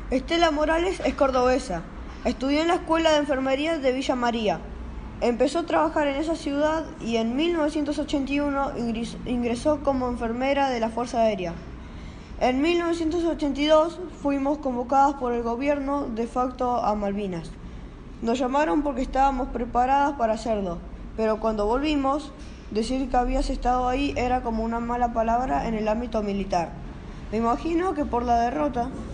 Estela Morales es cordobesa. Estudió en la Escuela de Enfermería de Villa María. Empezó a trabajar en esa ciudad y en 1981 ingresó como enfermera de la Fuerza Aérea. En 1982 fuimos convocadas por el gobierno de facto a Malvinas. Nos llamaron porque estábamos preparadas para hacerlo, pero cuando volvimos, decir que habías estado ahí era como una mala palabra en el ámbito militar. Me imagino que por la derrota